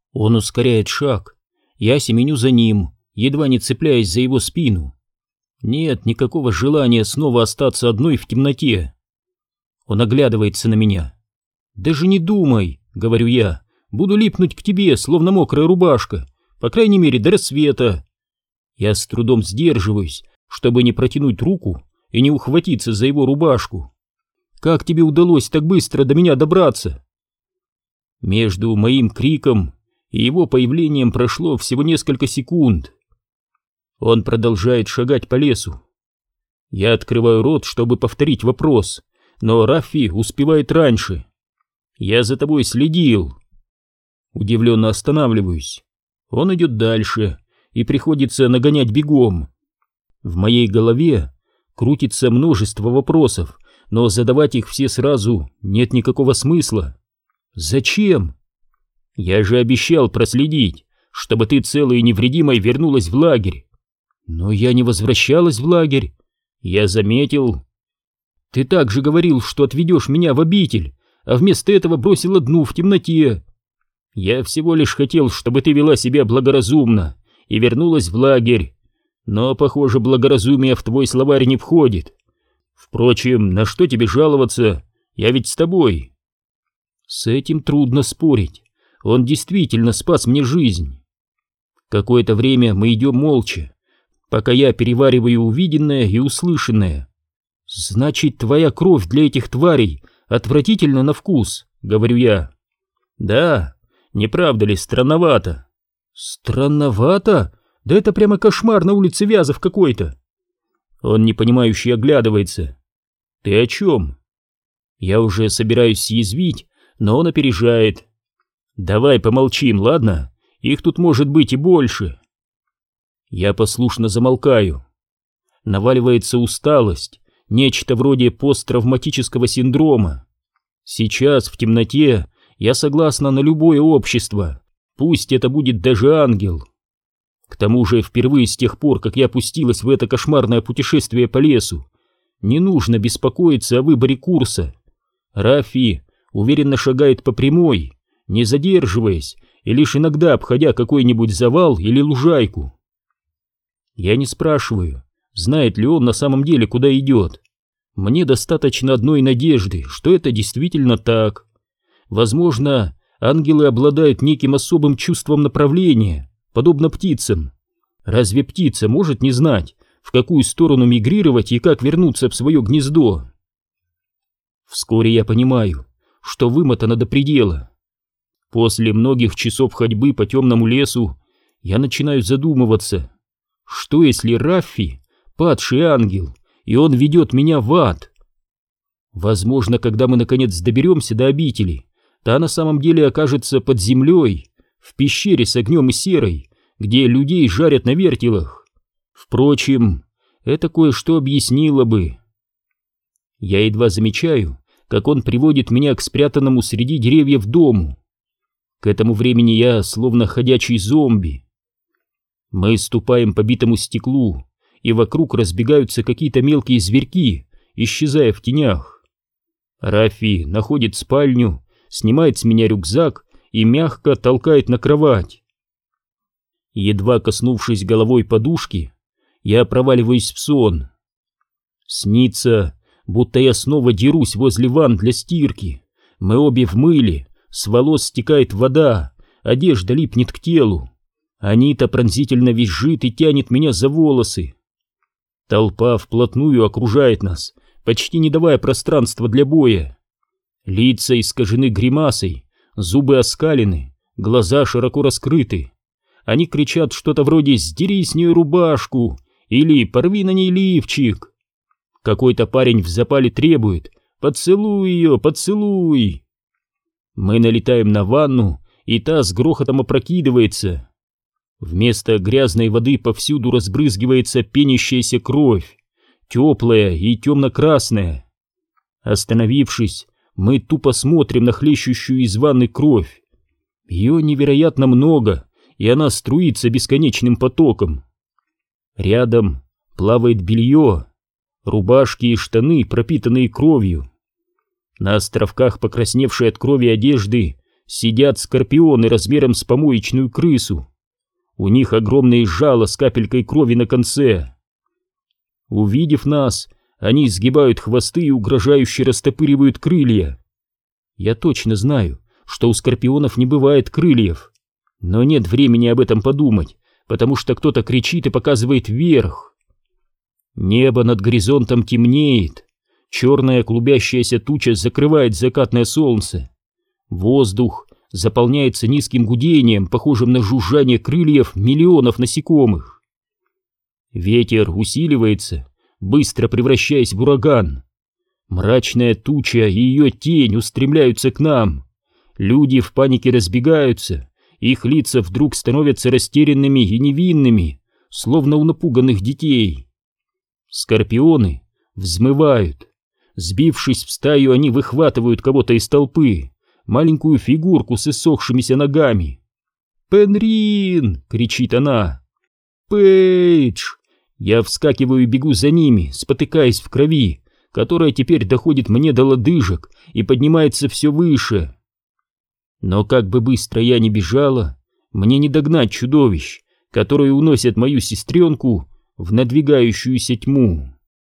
Он ускоряет шаг. Я семеню за ним, едва не цепляясь за его спину. Нет никакого желания снова остаться одной в темноте. Он оглядывается на меня. «Даже не думай», — говорю я, — «буду липнуть к тебе, словно мокрая рубашка, по крайней мере, до рассвета». Я с трудом сдерживаюсь, чтобы не протянуть руку и не ухватиться за его рубашку. «Как тебе удалось так быстро до меня добраться?» Между моим криком и его появлением прошло всего несколько секунд. Он продолжает шагать по лесу. Я открываю рот, чтобы повторить вопрос, но Раффи успевает раньше. «Я за тобой следил». Удивленно останавливаюсь. Он идет дальше, и приходится нагонять бегом. В моей голове крутится множество вопросов, но задавать их все сразу нет никакого смысла. Зачем? Я же обещал проследить, чтобы ты целой и невредимой вернулась в лагерь. Но я не возвращалась в лагерь. Я заметил. Ты также говорил, что отведешь меня в обитель, а вместо этого бросил одну в темноте. Я всего лишь хотел, чтобы ты вела себя благоразумно и вернулась в лагерь. Но, похоже, благоразумие в твой словарь не входит. Впрочем, на что тебе жаловаться? Я ведь с тобой. С этим трудно спорить. Он действительно спас мне жизнь. Какое-то время мы идем молча, пока я перевариваю увиденное и услышанное. «Значит, твоя кровь для этих тварей отвратительна на вкус», — говорю я. «Да, не правда ли странновато?» «Странновато? Да это прямо кошмар на улице Вязов какой-то!» Он непонимающе оглядывается. «Ты о чем?» Я уже собираюсь съязвить, но он опережает. «Давай помолчим, ладно? Их тут может быть и больше». Я послушно замолкаю. Наваливается усталость, нечто вроде посттравматического синдрома. Сейчас, в темноте, я согласна на любое общество, пусть это будет даже ангел. К тому же, впервые с тех пор, как я пустилась в это кошмарное путешествие по лесу, не нужно беспокоиться о выборе курса. Раффи уверенно шагает по прямой, не задерживаясь и лишь иногда обходя какой-нибудь завал или лужайку. Я не спрашиваю, знает ли он на самом деле, куда идет. Мне достаточно одной надежды, что это действительно так. Возможно, ангелы обладают неким особым чувством направления, подобно птицам. Разве птица может не знать, в какую сторону мигрировать и как вернуться в свое гнездо? Вскоре я понимаю, что вымотана до предела. После многих часов ходьбы по темному лесу я начинаю задумываться, что если Раффи падший ангел, и он ведет меня в ад? Возможно, когда мы наконец доберемся до обители, та на самом деле окажется под землей, в пещере с огнем и серой, где людей жарят на вертелах. Впрочем, это кое-что объяснило бы. Я едва замечаю, как он приводит меня к спрятанному среди деревьев дому. К этому времени я словно ходячий зомби. Мы ступаем по битому стеклу, и вокруг разбегаются какие-то мелкие зверьки, исчезая в тенях. Раффи находит спальню, снимает с меня рюкзак и мягко толкает на кровать. Едва коснувшись головой подушки, я проваливаюсь в сон. Снится, будто я снова дерусь возле ванн для стирки. Мы обе в мыле, с волос стекает вода, одежда липнет к телу. Анита пронзительно визжит и тянет меня за волосы. Толпа вплотную окружает нас, почти не давая пространства для боя. Лица искажены гримасой, зубы оскалены, глаза широко раскрыты. Они кричат что-то вроде «Сдери с нее рубашку» или «Порви на ней лифчик». Какой-то парень в запале требует «Поцелуй ее, поцелуй». Мы налетаем на ванну, и та с грохотом опрокидывается. Вместо грязной воды повсюду разбрызгивается пенящаяся кровь, теплая и темно-красная. Остановившись, мы тупо смотрим на хлещущую из ванны кровь. Ее невероятно много, и она струится бесконечным потоком. Рядом плавает белье, рубашки и штаны, пропитанные кровью. На островках покрасневшей от крови одежды сидят скорпионы размером с помоечную крысу. У них огромные жало с капелькой крови на конце. Увидев нас, они сгибают хвосты и угрожающе растопыривают крылья. Я точно знаю, что у скорпионов не бывает крыльев, но нет времени об этом подумать, потому что кто-то кричит и показывает вверх. Небо над горизонтом темнеет, черная клубящаяся туча закрывает закатное солнце. Воздух заполняется низким гудением, похожим на жужжание крыльев миллионов насекомых. Ветер усиливается, быстро превращаясь в ураган. Мрачная туча и ее тень устремляются к нам. Люди в панике разбегаются, их лица вдруг становятся растерянными и невинными, словно у напуганных детей. Скорпионы взмывают. Сбившись в стаю, они выхватывают кого-то из толпы, маленькую фигурку с иссохшимися ногами. «Пенрин!» — кричит она. «Пейдж!» Я вскакиваю и бегу за ними, спотыкаясь в крови, которая теперь доходит мне до лодыжек и поднимается все выше. Но как бы быстро я ни бежала, мне не догнать чудовищ, которые уносят мою сестренку в надвигающуюся тьму.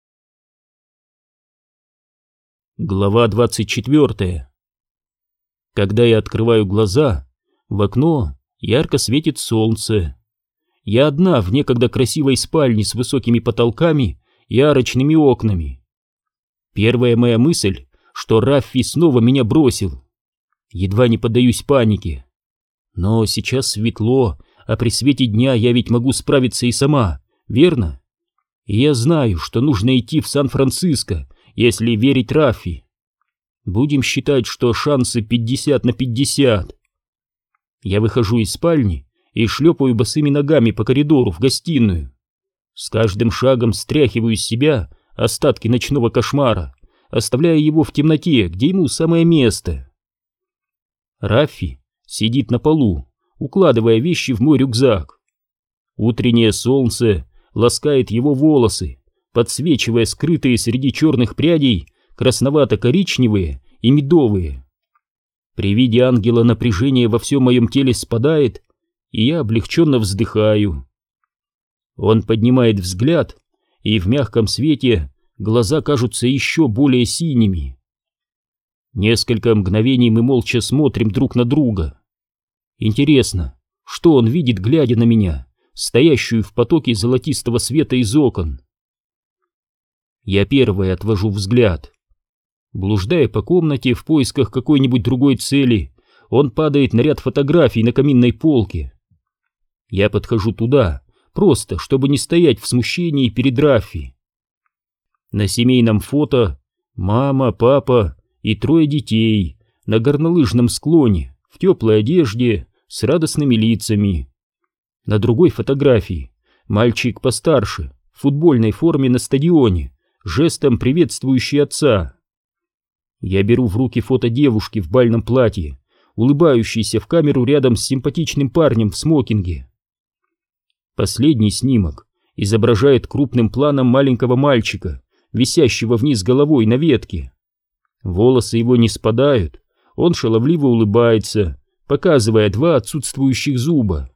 Глава 24. Когда я открываю глаза, в окно ярко светит солнце. Я одна в некогда красивой спальне с высокими потолками и арочными окнами. Первая моя мысль, что Раффи снова меня бросил. Едва не поддаюсь панике. Но сейчас светло, а при свете дня я ведь могу справиться и сама, верно? И я знаю, что нужно идти в Сан-Франциско, если верить Раффи. Будем считать, что шансы 50/50. Я выхожу из спальни и шлепаю босыми ногами по коридору в гостиную. С каждым шагом стряхиваю с себя остатки ночного кошмара, оставляя его в темноте, где ему самое место. Раффи сидит на полу, укладывая вещи в мой рюкзак. Утреннее солнце ласкает его волосы, подсвечивая скрытые среди черных прядей красновато-коричневые и медовые. При виде ангела напряжение во всем моем теле спадает, и я облегченно вздыхаю. Он поднимает взгляд, и в мягком свете глаза кажутся еще более синими. Несколько мгновений мы молча смотрим друг на друга. Интересно, что он видит, глядя на меня, стоящую в потоке золотистого света из окон? Я первый отвожу взгляд. Блуждая по комнате в поисках какой-нибудь другой цели, он падает на ряд фотографий на каминной полке. Я подхожу туда, просто чтобы не стоять в смущении перед Раффи. На семейном фото мама, папа и 3 детей на горнолыжном склоне, в теплой одежде, с радостными лицами. На другой фотографии мальчик постарше, в футбольной форме на стадионе, жестом приветствующий отца. Я беру в руки фото девушки в бальном платье, улыбающейся в камеру рядом с симпатичным парнем в смокинге. Последний снимок изображает крупным планом маленького мальчика, висящего вниз головой на ветке. Волосы его не спадают, он шаловливо улыбается, показывая 2 отсутствующих зуба.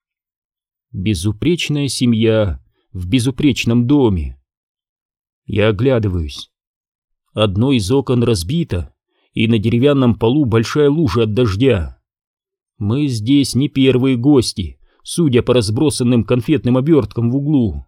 Безупречная семья в безупречном доме. Я оглядываюсь. Одно из окон разбито, и на деревянном полу большая лужа от дождя. Мы здесь не первые гости, судя по разбросанным конфетным оберткам в углу.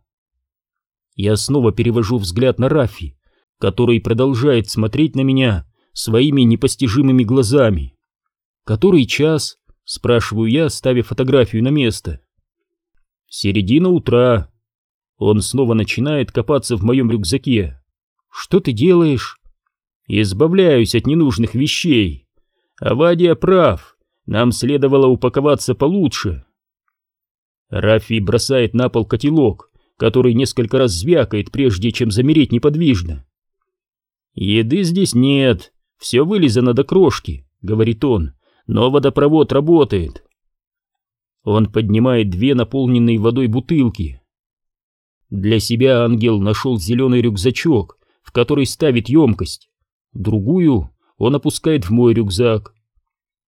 Я снова перевожу взгляд на Раффи, который продолжает смотреть на меня своими непостижимыми глазами. «Который час?» — спрашиваю я, ставя фотографию на место. «Середина утра». Он снова начинает копаться в моем рюкзаке. «Что ты делаешь?» «Избавляюсь от ненужных вещей. Авадия прав, нам следовало упаковаться получше». Раффи бросает на пол котелок, который несколько раз звякает, прежде чем замереть неподвижно. «Еды здесь нет, все вылизано до крошки», — говорит он, — «но водопровод работает». Он поднимает 2 наполненные водой бутылки. Для себя ангел нашел зеленый рюкзачок, в который ставит емкость. Другую он опускает в мой рюкзак.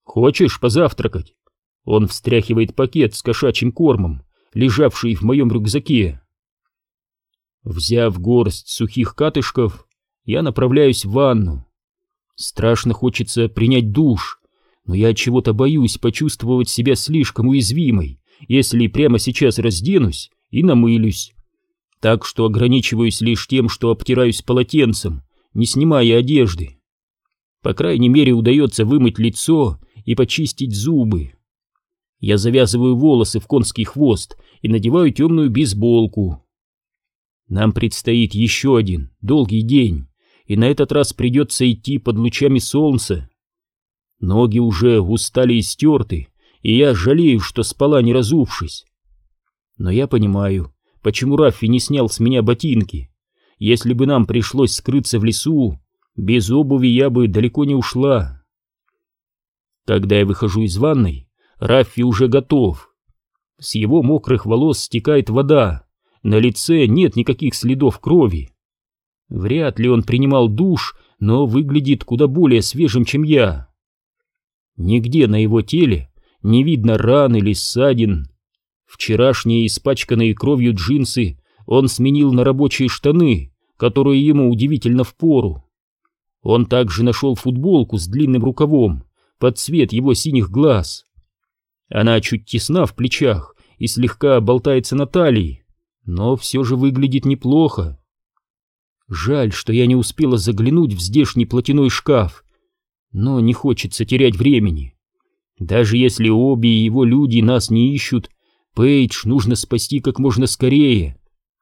«Хочешь позавтракать?» Он встряхивает пакет с кошачьим кормом, лежавший в моем рюкзаке. Взяв горсть сухих катышков, я направляюсь в ванну. Страшно хочется принять душ, но я от чего-то боюсь почувствовать себя слишком уязвимой, если прямо сейчас разденусь и намылюсь. Так что ограничиваюсь лишь тем, что обтираюсь полотенцем, не снимая одежды. По крайней мере, удается вымыть лицо и почистить зубы. Я завязываю волосы в конский хвост и надеваю темную бейсболку. Нам предстоит еще один долгий день, и на этот раз придется идти под лучами солнца. Ноги уже устали и стерты, и я жалею, что спала не разувшись. Но я понимаю, почему Раффи не снял с меня ботинки. Если бы нам пришлось скрыться в лесу, без обуви я бы далеко не ушла. Когда я выхожу из ванной, Раффи уже готов. С его мокрых волос стекает вода, на лице нет никаких следов крови. Вряд ли он принимал душ, но выглядит куда более свежим, чем я. Нигде на его теле не видно ран или ссадин. Вчерашние испачканные кровью джинсы он сменил на рабочие штаны, которые ему удивительно впору. Он также нашел футболку с длинным рукавом под цвет его синих глаз. Она чуть тесна в плечах и слегка болтается на талии, но все же выглядит неплохо. Жаль, что я не успела заглянуть в здешний платяной шкаф, но не хочется терять времени. Даже если Оби и его люди нас не ищут, Пейдж нужно спасти как можно скорее.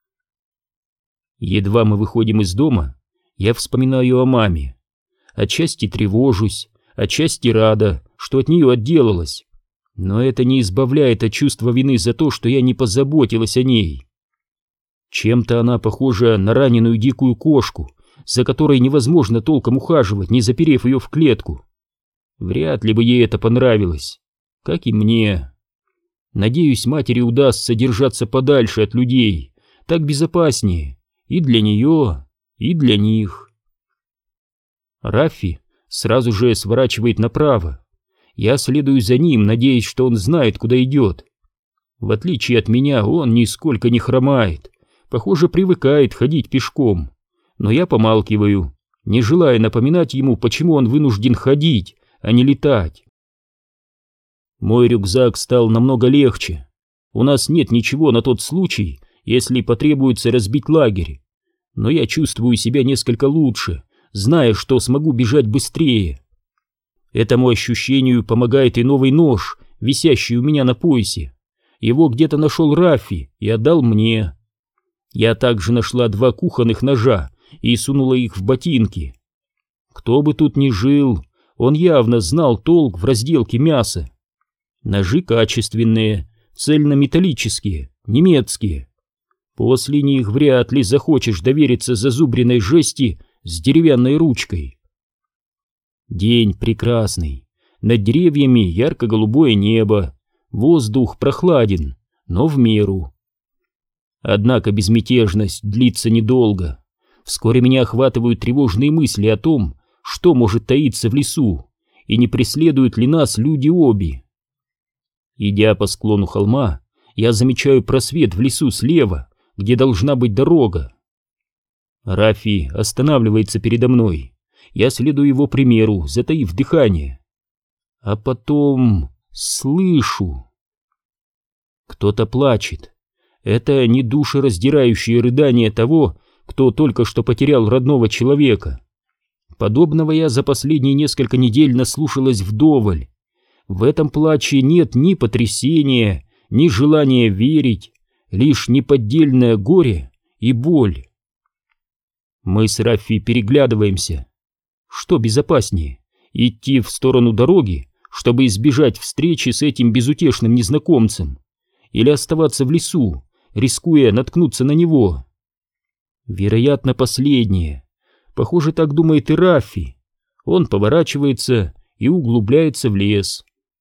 Едва мы выходим из дома, я вспоминаю о маме. Отчасти тревожусь, отчасти рада, что от нее отделалась. Но это не избавляет от чувства вины за то, что я не позаботилась о ней. Чем-то она похожа на раненую дикую кошку, за которой невозможно толком ухаживать, не заперев ее в клетку. Вряд ли бы ей это понравилось, как и мне. Надеюсь, матери удастся держаться подальше от людей, так безопаснее и для нее, и для них. Раффи сразу же сворачивает направо. Я следую за ним, надеясь, что он знает, куда идет. В отличие от меня, он нисколько не хромает, похоже, привыкает ходить пешком. Но я помалкиваю, не желая напоминать ему, почему он вынужден ходить, а не летать. Мой рюкзак стал намного легче. У нас нет ничего на тот случай, если потребуется разбить лагерь. Но я чувствую себя несколько лучше, зная, что смогу бежать быстрее. Этому ощущению помогает и новый нож, висящий у меня на поясе. Его где-то нашел Раффи и отдал мне. Я также нашла 2 кухонных ножа и сунула их в ботинки. Кто бы тут ни жил, он явно знал толк в разделке мяса. Ножи качественные, цельнометаллические, немецкие. После них вряд ли захочешь довериться зазубренной жести с деревянной ручкой. День прекрасный, над деревьями ярко-голубое небо, воздух прохладен, но в меру. Однако безмятежность длится недолго. Вскоре меня охватывают тревожные мысли о том, что может таиться в лесу, и не преследуют ли нас люди Оби. Идя по склону холма, я замечаю просвет в лесу слева, где должна быть дорога. Раффи останавливается передо мной. Я следую его примеру, затаив дыхание. А потом слышу. Кто-то плачет. Это не душераздирающее рыдание того, кто только что потерял родного человека. Подобного я за последние несколько недель наслушалась вдоволь. В этом плаче нет ни потрясения, ни желания верить, лишь неподдельное горе и боль. Мы с Раффи переглядываемся. Что безопаснее, идти в сторону дороги, чтобы избежать встречи с этим безутешным незнакомцем, или оставаться в лесу, рискуя наткнуться на него? Вероятно, последнее. Похоже, так думает и Раффи. Он поворачивается и углубляется в лес.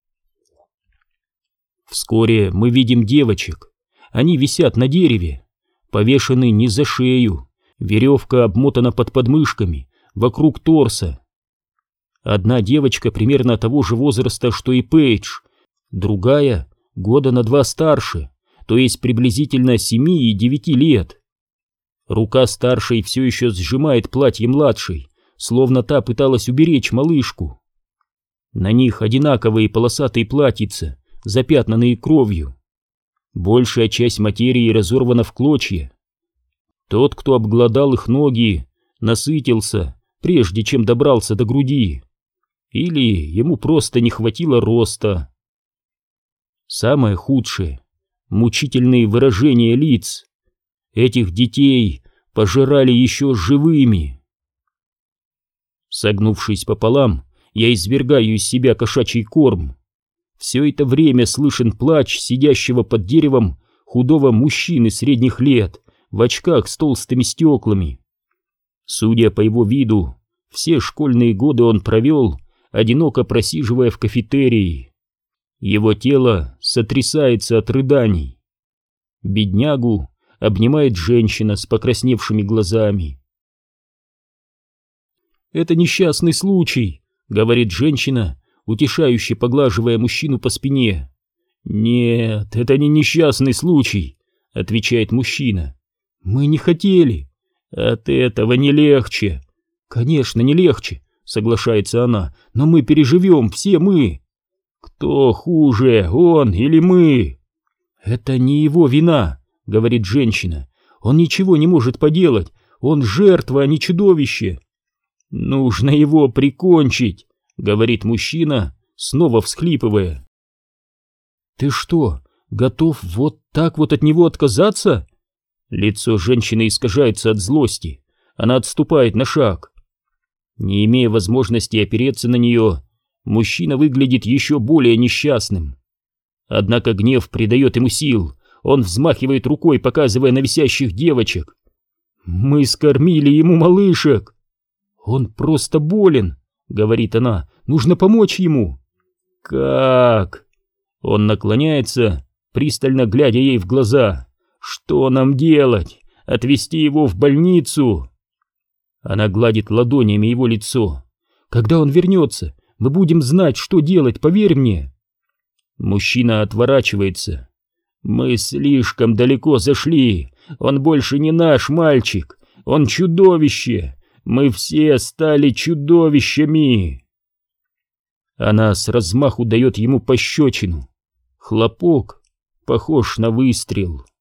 Вскоре мы видим девочек. Они висят на дереве, повешены не за шею, веревка обмотана под подмышками, вокруг торса. Одна девочка примерно того же возраста, что и Пейдж, другая года на 2 старше, то есть приблизительно 7 и 9 лет. Рука старшей все еще сжимает платье младшей, словно та пыталась уберечь малышку. На них одинаковые полосатые платьица, запятнанные кровью. Большая часть материи разорвана в клочья. Тот, кто обглодал их ноги, насытился, прежде чем добрался до груди. Или ему просто не хватило роста. Самое худшее — мучительные выражения лиц. Этих детей пожирали еще живыми. Согнувшись пополам, я извергаю из себя кошачий корм. Все это время слышен плач сидящего под деревом худого мужчины средних лет в очках с толстыми стеклами. Судя по его виду, все школьные годы он провел, одиноко просиживая в кафетерии. Его тело сотрясается от рыданий. Беднягу обнимает женщина с покрасневшими глазами. «Это несчастный случай», — говорит женщина, утешающе поглаживая мужчину по спине. «Нет, это не несчастный случай», — отвечает мужчина. «Мы не хотели». «От этого не легче». «Конечно, не легче», — соглашается она, — «но мы переживем, все мы». «Кто хуже, он или мы?» «Это не его вина», — говорит женщина. «Он ничего не может поделать, он жертва, а не чудовище». «Нужно его прикончить», — говорит мужчина, снова всхлипывая. «Ты что, готов вот так вот от него отказаться?» Лицо женщины искажается от злости. Она отступает на шаг. Не имея возможности опереться на нее, мужчина выглядит еще более несчастным. Однако гнев придает ему сил. Он взмахивает рукой, показывая на висящих девочек. «Мы скормили ему малышек!» «Он просто болен», — говорит она. «Нужно помочь ему». «Как?» Он наклоняется, пристально глядя ей в глаза. «Что нам делать? Отвезти его в больницу?» Она гладит ладонями его лицо. «Когда он вернется, мы будем знать, что делать, поверь мне». Мужчина отворачивается. «Мы слишком далеко зашли. Он больше не наш мальчик. Он чудовище. Мы все стали чудовищами». Она с размаху дает ему пощечину. Хлопок похож на выстрел.